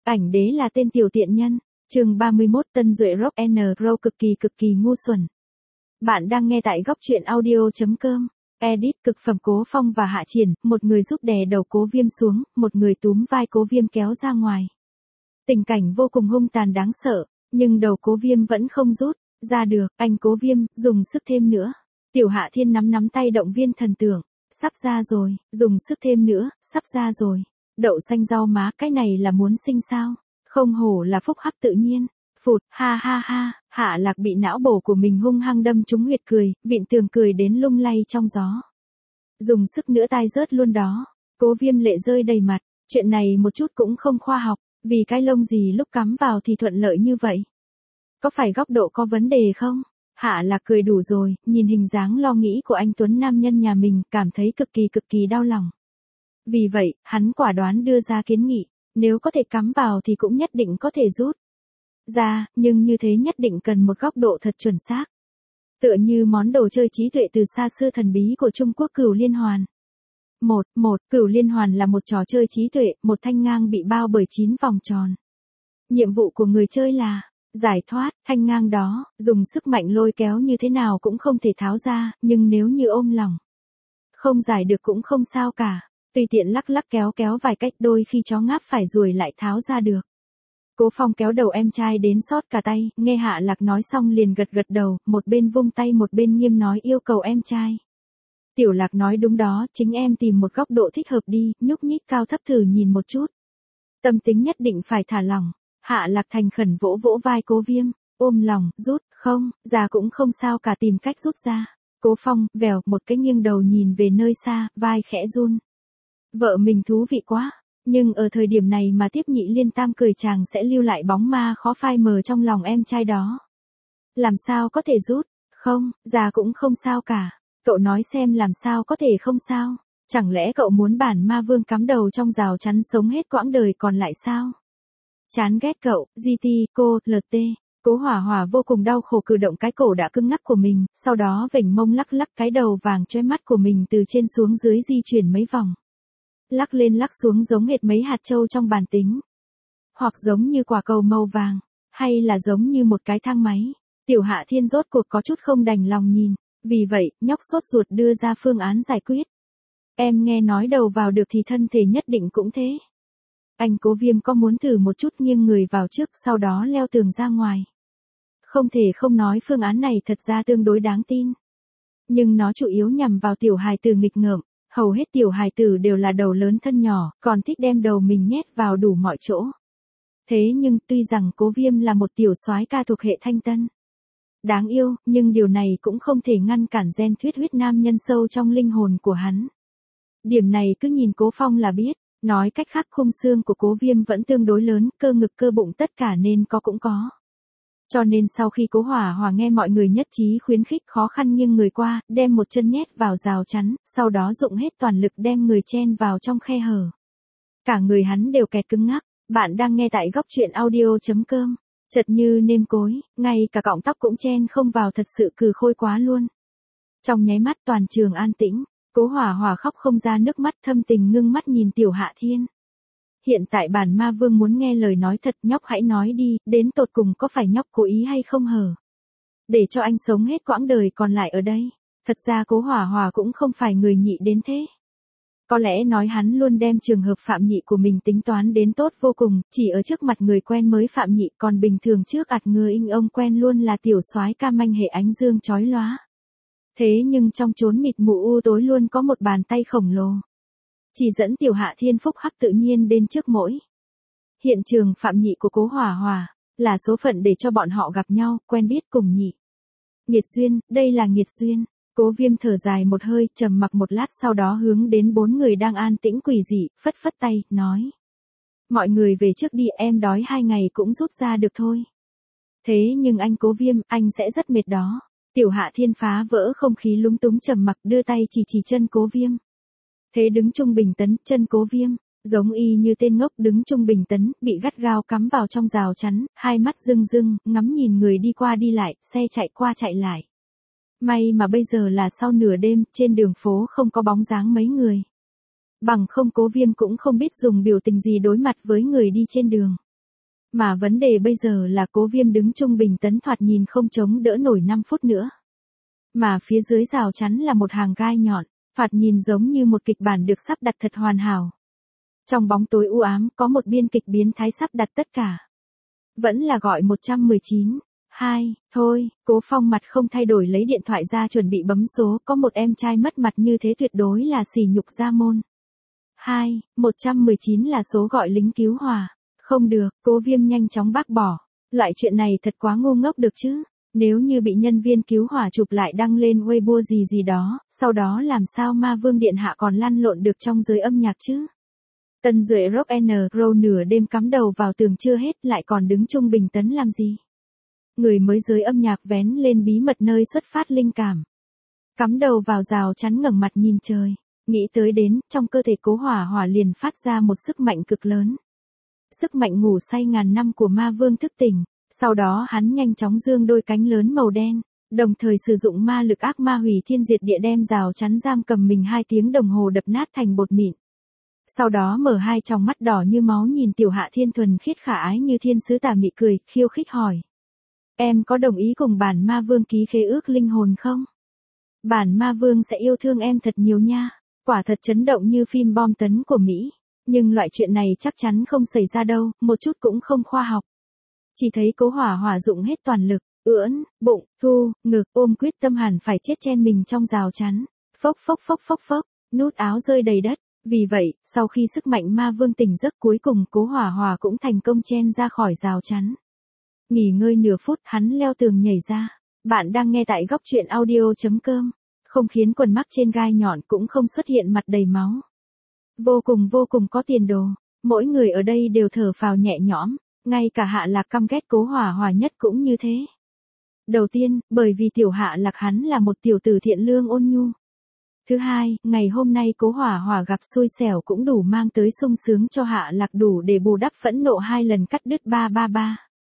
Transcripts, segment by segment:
Ảnh đế là tên tiểu tiện nhân. Chương 31 Tân Duệ Rock N Row cực kỳ ngu xuẩn. Bạn đang nghe tại góc truyện audio.com. Edit cực phẩm Cố Phong và Hạ Triển, một người giúp đè đầu Cố Viêm xuống, một người túm vai Cố Viêm kéo ra ngoài. Tình cảnh vô cùng hung tàn đáng sợ, nhưng đầu Cố Viêm vẫn không rút ra được. Anh Cố Viêm, dùng sức thêm nữa. Tiểu Hạ Thiên nắm tay động viên thần tượng. Sắp ra rồi, dùng sức thêm nữa, sắp ra rồi. Đậu xanh rau má, cái này là muốn sinh sao? Không hổ là phúc hắc tự nhiên. Phụt, ha ha ha, Hạ Lạc bị não bổ của mình hung hăng đâm trúng huyệt cười, vịn tường cười đến lung lay trong gió. Dùng sức nữa tai rớt luôn đó. Cố Viêm lệ rơi đầy mặt, chuyện này một chút cũng không khoa học, vì cái lông gì lúc cắm vào thì thuận lợi như vậy. Có phải góc độ có vấn đề không? Hạ Lạc cười đủ rồi, nhìn hình dáng lo nghĩ của anh Tuấn nam nhân nhà mình, cảm thấy cực kỳ đau lòng. Vì vậy, hắn quả đoán đưa ra kiến nghị, nếu có thể cắm vào thì cũng nhất định có thể rút ra, nhưng như thế nhất định cần một góc độ thật chuẩn xác. Tựa như món đồ chơi trí tuệ từ xa xưa thần bí của Trung Quốc Cửu Liên Hoàn. Cửu Liên Hoàn là một trò chơi trí tuệ, một thanh ngang bị bao bởi 9 vòng tròn. Nhiệm vụ của người chơi là giải thoát thanh ngang đó, dùng sức mạnh lôi kéo như thế nào cũng không thể tháo ra, nhưng nếu như ôm lòng không giải được cũng không sao cả. Tùy tiện lắc kéo vài cách, đôi khi chó ngáp phải ruồi lại tháo ra được. Cố Phong kéo đầu em trai đến sót cả tay, nghe Hạ Lạc nói xong liền gật đầu, một bên vung tay một bên nghiêm nói yêu cầu em trai. Tiểu Lạc nói đúng đó, chính em tìm một góc độ thích hợp đi, nhúc nhích cao thấp thử nhìn một chút. Tâm tính nhất định phải thả lỏng. Hạ Lạc thành khẩn vỗ vai Cố Viêm, ôm lòng, rút, không, ra cũng không sao cả, tìm cách rút ra. Cố Phong, vèo, một cái nghiêng đầu nhìn về nơi xa, vai khẽ run. Vợ mình thú vị quá, nhưng ở thời điểm này mà tiếp nhị liên tam cười chàng sẽ lưu lại bóng ma khó phai mờ trong lòng em trai đó. Làm sao có thể rút, không, già cũng không sao cả, cậu nói xem làm sao có thể không sao, chẳng lẽ cậu muốn bản ma vương cắm đầu trong rào chắn sống hết quãng đời còn lại sao? Chán ghét cậu, GT, cô, LT. Cố Hỏa vô cùng đau khổ cử động cái cổ đã cứng ngắc của mình, sau đó vểnh mông lắc cái đầu vàng chói mắt của mình từ trên xuống dưới di chuyển mấy vòng. Lắc lên lắc xuống giống hệt mấy hạt châu trong bàn tính. Hoặc giống như quả cầu màu vàng, hay là giống như một cái thang máy. Tiểu Hạ Thiên rốt cuộc có chút không đành lòng nhìn, vì vậy, nhóc sốt ruột đưa ra phương án giải quyết. Em nghe nói đầu vào được thì thân thể nhất định cũng thế. Anh Cố Viêm có muốn thử một chút nghiêng người vào trước sau đó leo tường ra ngoài. Không thể không nói phương án này thật ra tương đối đáng tin. Nhưng nó chủ yếu nhằm vào tiểu hài tử nghịch ngợm. Hầu hết tiểu hài tử đều là đầu lớn thân nhỏ, còn thích đem đầu mình nhét vào đủ mọi chỗ. Thế nhưng tuy rằng Cố Viêm là một tiểu soái ca thuộc hệ thanh tân đáng yêu, nhưng điều này cũng không thể ngăn cản gen thuyết huyết nam nhân sâu trong linh hồn của hắn. Điểm này cứ nhìn Cố Phong là biết, nói cách khác khung xương của Cố Viêm vẫn tương đối lớn, cơ ngực cơ bụng tất cả nên có cũng có. Cho nên sau khi Cố Hỏa nghe mọi người nhất trí khuyến khích khó khăn nghiêng người qua, đem một chân nhét vào rào chắn, sau đó dụng hết toàn lực đem người chen vào trong khe hở. Cả người hắn đều kẹt cứng ngắc, bạn đang nghe tại góc truyện audio.com, chật như nêm cối, ngay cả cọng tóc cũng chen không vào, thật sự cừ khôi quá luôn. Trong nháy mắt toàn trường an tĩnh, Cố Hỏa khóc không ra nước mắt, thâm tình ngưng mắt nhìn Tiểu Hạ Thiên. Hiện tại bản ma vương muốn nghe lời nói thật, nhóc hãy nói đi, đến tột cùng có phải nhóc cố ý hay không hở? Để cho anh sống hết quãng đời còn lại ở đây. Thật ra Cố Hỏa cũng không phải người nhị đến thế. Có lẽ nói hắn luôn đem trường hợp phạm nhị của mình tính toán đến tốt vô cùng, chỉ ở trước mặt người quen mới phạm nhị, còn bình thường trước ạt ngừa inh ông quen luôn là tiểu soái ca manh hệ ánh dương chói lóa. Thế nhưng trong chốn mịt mù u tối luôn có một bàn tay khổng lồ. Chỉ dẫn Tiểu Hạ Thiên phúc hắc tự nhiên đến trước mỗi. Hiện trường phạm nhị của Cố Hỏa là số phận để cho bọn họ gặp nhau, quen biết cùng nhị. Nghiệt duyên, đây là nghiệt duyên. Cố Viêm thở dài một hơi, trầm mặc một lát sau đó hướng đến 4 người đang an tĩnh quỷ dị, phất tay, nói. Mọi người về trước đi, em đói 2 ngày cũng rút ra được thôi. Thế nhưng anh Cố Viêm, anh sẽ rất mệt đó. Tiểu Hạ Thiên phá vỡ không khí lúng túng trầm mặc, đưa tay chỉ chân Cố Viêm. Thế đứng trung bình tấn, chân Cố Viêm, giống y như tên ngốc đứng trung bình tấn, bị gắt gao cắm vào trong rào chắn, hai mắt rưng, ngắm nhìn người đi qua đi lại, xe chạy qua chạy lại. May mà bây giờ là sau nửa đêm, trên đường phố không có bóng dáng mấy người. Bằng không Cố Viêm cũng không biết dùng biểu tình gì đối mặt với người đi trên đường. Mà vấn đề bây giờ là Cố Viêm đứng trung bình tấn thoạt nhìn không chống đỡ nổi 5 phút nữa. Mà phía dưới rào chắn là một hàng gai nhọn, thoạt nhìn giống như một kịch bản được sắp đặt thật hoàn hảo. Trong bóng tối u ám có một biên kịch biến thái sắp đặt tất cả. Vẫn là gọi 119. Thôi, Cố Phong mặt không thay đổi lấy điện thoại ra chuẩn bị bấm số, có một em trai mất mặt như thế tuyệt đối là sỉ nhục gia môn. 119 là số gọi lính cứu hỏa. Không được, Cố Viêm nhanh chóng bác bỏ. Loại chuyện này thật quá ngu ngốc được chứ. Nếu như bị nhân viên cứu hỏa chụp lại đăng lên Weibo gì đó, sau đó làm sao Ma Vương Điện Hạ còn lăn lộn được trong giới âm nhạc chứ? Tân Duệ Rock N Roll nửa đêm cắm đầu vào tường chưa hết lại còn đứng trung bình tấn làm gì? Người mới giới âm nhạc vén lên bí mật nơi xuất phát linh cảm. Cắm đầu vào rào chắn ngẩng mặt nhìn trời. Nghĩ tới đến, trong cơ thể Cố Hỏa Hỏa liền phát ra một sức mạnh cực lớn. Sức mạnh ngủ say ngàn năm của Ma Vương thức tỉnh. Sau đó hắn nhanh chóng dương đôi cánh lớn màu đen, đồng thời sử dụng ma lực ác ma hủy thiên diệt địa đem rào chắn giam cầm mình 2 tiếng đồng hồ đập nát thành bột mịn. Sau đó mở hai tròng mắt đỏ như máu nhìn Tiểu Hạ Thiên thuần khiết khả ái như thiên sứ tà mị cười, khiêu khích hỏi. Em có đồng ý cùng bản Ma Vương ký khế ước linh hồn không? Bản Ma Vương sẽ yêu thương em thật nhiều nha. Quả thật chấn động như phim bom tấn của Mỹ. Nhưng loại chuyện này chắc chắn không xảy ra đâu, một chút cũng không khoa học. Chỉ thấy Cố Hỏa Hỏa dụng hết toàn lực, ưỡn, bụng, thu, ngực, ôm quyết tâm hẳn phải chết chen mình trong rào chắn. Phốc phốc phốc phốc phốc, nút áo rơi đầy đất. Vì vậy, sau khi sức mạnh Ma Vương tỉnh giấc cuối cùng Cố Hỏa Hỏa cũng thành công chen ra khỏi rào chắn. Nghỉ ngơi nửa phút hắn leo tường nhảy ra. Bạn đang nghe tại góc truyện audio.com. Không khiến quần mắc trên gai nhọn cũng không xuất hiện mặt đầy máu. Vô cùng có tiền đồ. Mỗi người ở đây đều thở phào nhẹ nhõm. Ngay cả Hạ Lạc căm ghét Cố Hỏa Hỏa nhất cũng như thế. Đầu tiên, bởi vì tiểu Hạ Lạc hắn là một tiểu tử thiện lương ôn nhu. Thứ hai, ngày hôm nay Cố Hỏa Hỏa gặp xui xẻo cũng đủ mang tới sung sướng cho Hạ Lạc đủ để bù đắp phẫn nộ 2 lần cắt đứt 333.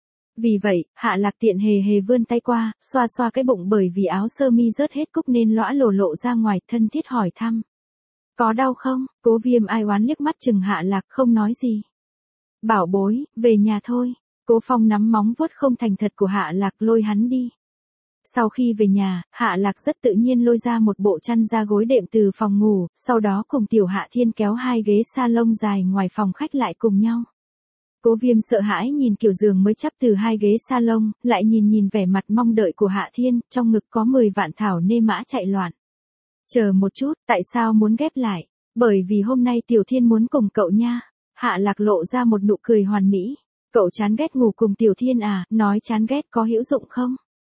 Vì vậy, Hạ Lạc tiện hề vươn tay qua, xoa xoa cái bụng bởi vì áo sơ mi rớt hết cúc nên lõa lộ ra ngoài, thân thiết hỏi thăm. Có đau không? Cố Viêm ai oán liếc mắt chừng Hạ Lạc không nói gì. Bảo bối, về nhà thôi. Cố Phong nắm móng vuốt không thành thật của Hạ Lạc lôi hắn đi. Sau khi về nhà, Hạ Lạc rất tự nhiên lôi ra một bộ chăn ra gối đệm từ phòng ngủ, sau đó cùng Tiểu Hạ Thiên kéo 2 ghế salon dài ngoài phòng khách lại cùng nhau. Cố Viêm sợ hãi nhìn kiểu giường mới chắp từ 2 ghế salon, lại nhìn vẻ mặt mong đợi của Hạ Thiên, trong ngực có 10 vạn thảo nê mã chạy loạn. Chờ một chút, tại sao muốn ghép lại? Bởi vì hôm nay Tiểu Thiên muốn cùng cậu nha. Hạ Lạc lộ ra một nụ cười hoàn mỹ. Cậu chán ghét ngủ cùng Tiểu Thiên à, nói chán ghét có hữu dụng không?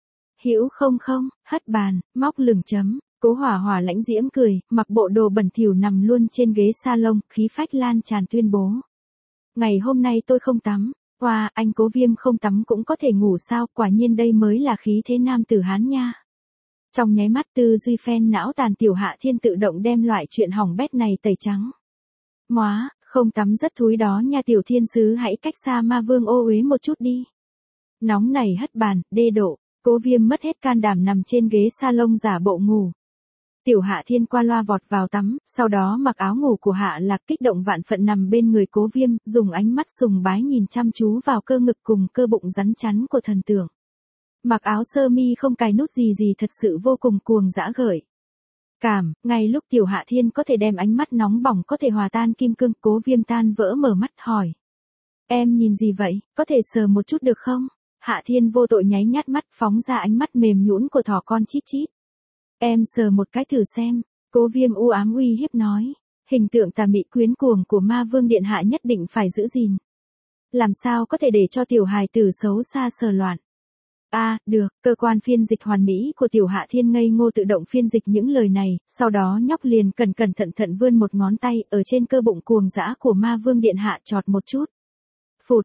Hữu không, hất bàn, móc lửng chấm. Cố Hỏa Hỏa lãnh diễm cười, mặc bộ đồ bẩn thỉu nằm luôn trên ghế salon, khí phách lan tràn tuyên bố. Ngày hôm nay tôi không tắm. Wow, anh Cố Viêm không tắm cũng có thể ngủ sao, quả nhiên đây mới là khí thế nam tử Hán nha. Trong nháy mắt tư duy phen não tàn Tiểu Hạ Thiên tự động đem loại chuyện hỏng bét này tẩy trắng. Móa, không tắm rất thúi đó nha Tiểu Thiên sứ, hãy cách xa Ma Vương ô uế một chút đi. Nóng này hất bàn, đê độ. Cố Viêm mất hết can đảm nằm trên ghế salon giả bộ ngủ. Tiểu Hạ Thiên qua loa vọt vào tắm, sau đó mặc áo ngủ của Hạ Lạc, kích động vạn phận nằm bên người Cố Viêm, dùng ánh mắt sùng bái nhìn chăm chú vào cơ ngực cùng cơ bụng rắn chắn của thần tượng. Mặc áo sơ mi không cài nút gì thật sự vô cùng cuồng dã gợi cảm, ngay lúc Tiểu Hạ Thiên có thể đem ánh mắt nóng bỏng có thể hòa tan kim cương, Cố Viêm tan vỡ mở mắt hỏi. Em nhìn gì vậy, có thể sờ một chút được không? Hạ Thiên vô tội nháy nhát mắt phóng ra ánh mắt mềm nhũn của thỏ con chít chít. Em sờ một cái thử xem, Cố Viêm u ám uy hiếp nói. Hình tượng tà mị quyến cuồng của Ma Vương Điện Hạ nhất định phải giữ gìn. Làm sao có thể để cho tiểu hài tử xấu xa sờ loạn. Được, cơ quan phiên dịch hoàn mỹ của Tiểu Hạ Thiên ngây ngô tự động phiên dịch những lời này, sau đó nhóc liền cẩn thận vươn một ngón tay ở trên cơ bụng cuồng dã của Ma Vương Điện Hạ chọt một chút. Phụt,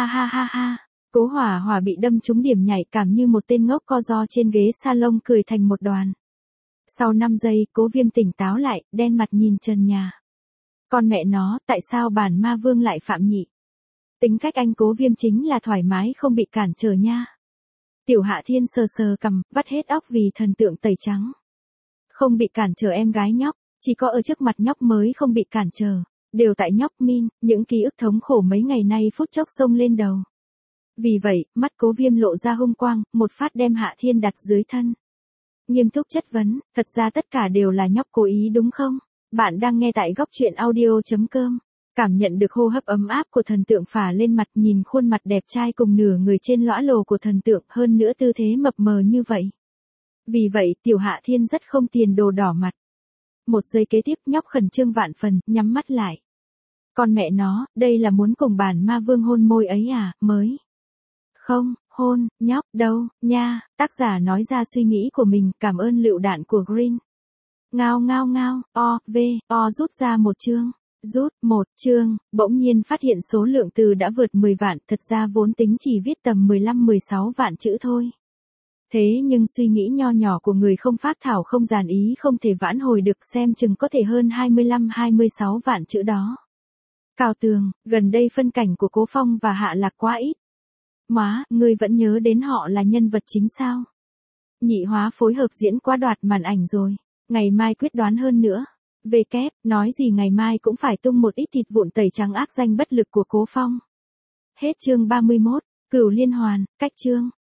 ha. Cố Hỏa Hỏa bị đâm trúng điểm nhạy cảm như một tên ngốc co ro trên ghế salon cười thành một đoàn. Sau 5 giây, Cố Viêm tỉnh táo lại, đen mặt nhìn trần nhà. Con mẹ nó, tại sao bản Ma Vương lại phạm nhị? Tính cách anh Cố Viêm chính là thoải mái không bị cản trở nha. Tiểu Hạ Thiên sờ cằm, vắt hết óc vì thần tượng tẩy trắng. Không bị cản trở em gái nhóc, chỉ có ở trước mặt nhóc mới không bị cản trở. đều tại nhóc Min, những ký ức thống khổ mấy ngày nay phút chốc xông lên đầu. Vì vậy, mắt Cố Viêm lộ ra hung quang, một phát đem Hạ Thiên đặt dưới thân. Nghiêm túc chất vấn, thật ra tất cả đều là nhóc cố ý đúng không? Bạn đang nghe tại góc truyện audio.com. Cảm nhận được hô hấp ấm áp của thần tượng phả lên mặt, nhìn khuôn mặt đẹp trai cùng nửa người trên lõa lồ của thần tượng, hơn nữa tư thế mập mờ như vậy. Vì vậy, tiểu Hạ Thiên rất không tiền đồ đỏ mặt. Một giây kế tiếp nhóc khẩn trương vạn phần, nhắm mắt lại. Con mẹ nó, đây là muốn cùng bản ma vương hôn môi ấy à, mới. Không, hôn, nhóc, đâu, nha, tác giả nói ra suy nghĩ của mình, cảm ơn lựu đạn của Green. Ngao ngao ngao, rút ra một chương. Rút, một chương, bỗng nhiên phát hiện số lượng từ đã vượt 10 vạn, thật ra vốn tính chỉ viết tầm 15-16 vạn chữ thôi. Thế nhưng suy nghĩ nho nhỏ của người không phác thảo không dàn ý không thể vãn hồi được, xem chừng có thể hơn 25-26 vạn chữ đó. Cao Tường, gần đây phân cảnh của Cố Phong và Hạ Lạc quá ít. Má, ngươi vẫn nhớ đến họ là nhân vật chính sao? Nhị Hóa phối hợp diễn quá đoạt màn ảnh rồi. Ngày mai quyết đoán hơn nữa. Về kép, nói gì ngày mai cũng phải tung một ít thịt vụn tẩy trắng ác danh bất lực của Cố Phong. Hết chương 31, Cửu Liên Hoàn, cách chương.